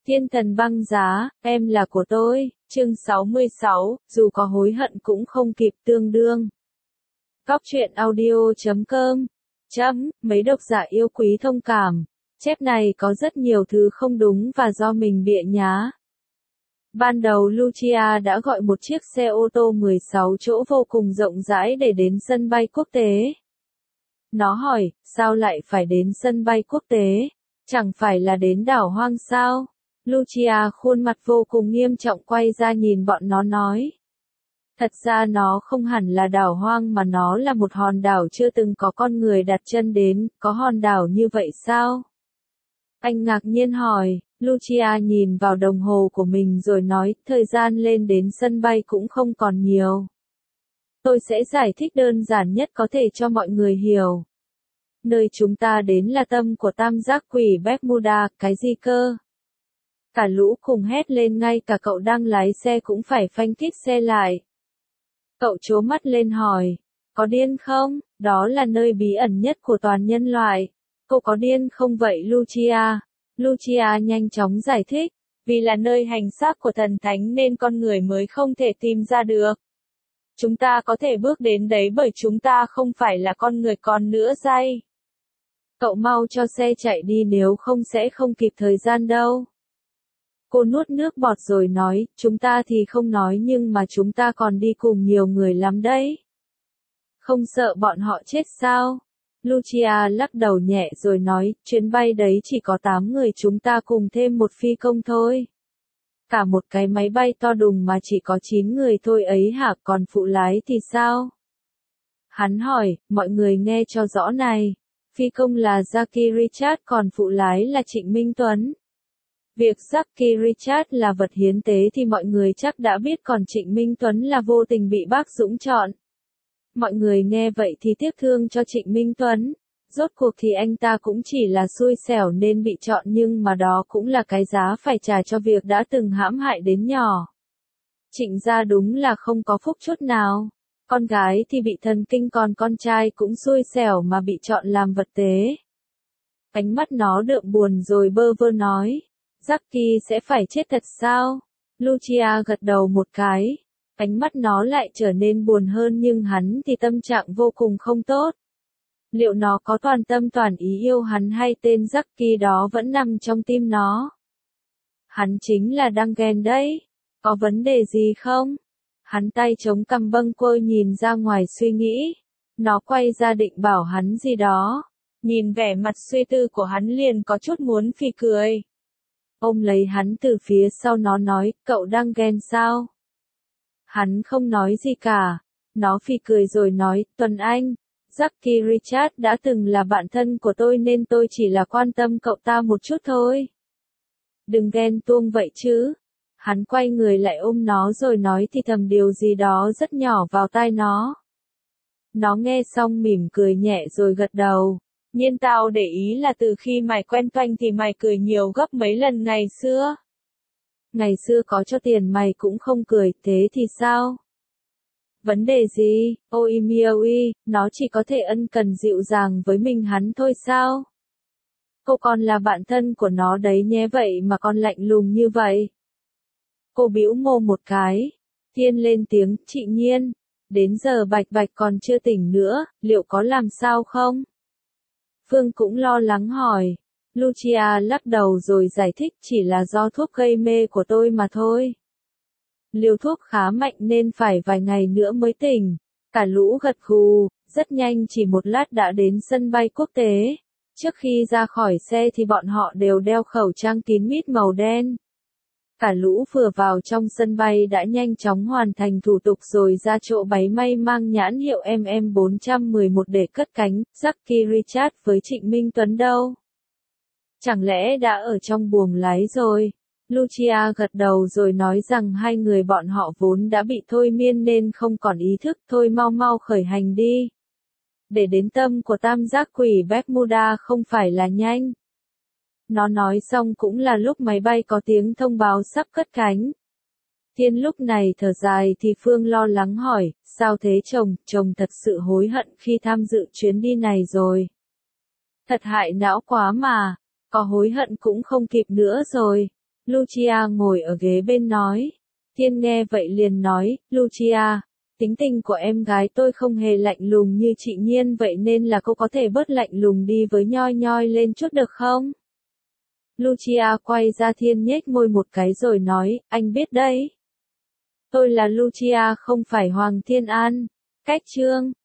Thiên thần băng giá, em là của tôi, chương 66, dù có hối hận cũng không kịp tương đương. Góc truyện audio.com mấy độc giả yêu quý thông cảm. Chép này có rất nhiều thứ không đúng và do mình bịa nhá. Ban đầu Lucia đã gọi một chiếc xe ô tô 16 chỗ vô cùng rộng rãi để đến sân bay quốc tế. Nó hỏi, sao lại phải đến sân bay quốc tế? Chẳng phải là đến đảo hoang sao? Lucia khuôn mặt vô cùng nghiêm trọng quay ra nhìn bọn nó nói. Thật ra nó không hẳn là đảo hoang mà nó là một hòn đảo chưa từng có con người đặt chân đến, có hòn đảo như vậy sao? Anh ngạc nhiên hỏi, Lucia nhìn vào đồng hồ của mình rồi nói, thời gian lên đến sân bay cũng không còn nhiều. Tôi sẽ giải thích đơn giản nhất có thể cho mọi người hiểu. Nơi chúng ta đến là tâm của tam giác quỷ Bermuda, cái gì cơ? Cả lũ cùng hét lên, ngay cả cậu đang lái xe cũng phải phanh kít xe lại. Cậu trố mắt lên hỏi, có điên không? Đó là nơi bí ẩn nhất của toàn nhân loại. Cô có điên không vậy Lucia? Lucia nhanh chóng giải thích, vì là nơi hành xác của thần thánh nên con người mới không thể tìm ra được. Chúng ta có thể bước đến đấy bởi chúng ta không phải là con người còn nữa day. Cậu mau cho xe chạy đi nếu không sẽ không kịp thời gian đâu. Cô nuốt nước bọt rồi nói, chúng ta thì không nói nhưng mà chúng ta còn đi cùng nhiều người lắm đấy. Không sợ bọn họ chết sao? Lucia lắc đầu nhẹ rồi nói, chuyến bay đấy chỉ có 8 người chúng ta cùng thêm một phi công thôi. Cả một cái máy bay to đùng mà chỉ có 9 người thôi ấy hả, còn phụ lái thì sao? Hắn hỏi, mọi người nghe cho rõ này. Phi công là Jackie Richard còn phụ lái là Trịnh Minh Tuấn. Việc Jackie Richard là vật hiến tế thì mọi người chắc đã biết, còn Trịnh Minh Tuấn là vô tình bị bác Dũng chọn. Mọi người nghe vậy thì tiếc thương cho Trịnh Minh Tuấn. Rốt cuộc thì anh ta cũng chỉ là xui xẻo nên bị chọn, nhưng mà đó cũng là cái giá phải trả cho việc đã từng hãm hại đến nhỏ. Trịnh gia đúng là không có phúc chút nào. Con gái thì bị thần kinh, còn con trai cũng xui xẻo mà bị chọn làm vật tế. Ánh mắt nó đượm buồn rồi bơ vơ nói. Jackie sẽ phải chết thật sao? Lucia gật đầu một cái. Ánh mắt nó lại trở nên buồn hơn, nhưng hắn thì tâm trạng vô cùng không tốt. Liệu nó có toàn tâm toàn ý yêu hắn hay tên Jackie đó vẫn nằm trong tim nó? Hắn chính là đang ghen đấy. Có vấn đề gì không? Hắn tay chống cằm bâng quơ nhìn ra ngoài suy nghĩ. Nó quay ra định bảo hắn gì đó. Nhìn vẻ mặt suy tư của hắn liền có chút muốn phì cười. Ôm lấy hắn từ phía sau, nó nói, cậu đang ghen sao? Hắn không nói gì cả. Nó phì cười rồi nói, Tuấn Anh, Jackie Richard đã từng là bạn thân của tôi nên tôi chỉ là quan tâm cậu ta một chút thôi. Đừng ghen tuông vậy chứ. Hắn quay người lại ôm nó rồi nói thì thầm điều gì đó rất nhỏ vào tai nó. Nó nghe xong mỉm cười nhẹ rồi gật đầu. Nhiên tao để ý là từ khi mày quen Toanh thì mày cười nhiều gấp mấy lần ngày xưa. Ngày xưa có cho tiền mày cũng không cười, thế thì sao? Vấn đề gì? Ôi miaui, nó chỉ có thể ân cần dịu dàng với mình hắn thôi sao? Cô còn là bạn thân của nó đấy nhé, vậy mà con lạnh lùng như vậy. Cô bĩu môi một cái. Thiên lên tiếng, chị Nhiên. Đến giờ Bạch Bạch còn chưa tỉnh nữa, liệu có làm sao không? Phương cũng lo lắng hỏi. Lucia lắc đầu rồi giải thích, chỉ là do thuốc gây mê của tôi mà thôi. Liều thuốc khá mạnh nên phải vài ngày nữa mới tỉnh. Cả lũ gật gù, rất nhanh chỉ một lát đã đến sân bay quốc tế. Trước khi ra khỏi xe thì bọn họ đều đeo khẩu trang kín mít màu đen. Cả lũ vừa vào trong sân bay đã nhanh chóng hoàn thành thủ tục rồi ra chỗ máy bay mang nhãn hiệu MM411 để cất cánh. Jackie Richard với Trịnh Minh Tuấn đâu? Chẳng lẽ đã ở trong buồng lái rồi? Lucia gật đầu rồi nói rằng hai người bọn họ vốn đã bị thôi miên nên không còn ý thức, thôi mau mau khởi hành đi. Để đến tâm của tam giác quỷ Bermuda không phải là nhanh. Nó nói xong cũng là lúc máy bay có tiếng thông báo sắp cất cánh. Thiên lúc này thở dài thì Phương lo lắng hỏi, sao thế chồng, chồng thật sự hối hận khi tham dự chuyến đi này rồi. Thật hại não quá mà, có hối hận cũng không kịp nữa rồi. Lucia ngồi ở ghế bên nói. Thiên nghe vậy liền nói, Lucia, tính tình của em gái tôi không hề lạnh lùng như chị Nhiên vậy nên là cô có thể bớt lạnh lùng đi với Nhoi Nhoi lên chút được không? Lucia quay ra Thiên nhếch môi một cái rồi nói, anh biết đấy. Tôi là Lucia không phải Hoàng Thiên An. Cách chương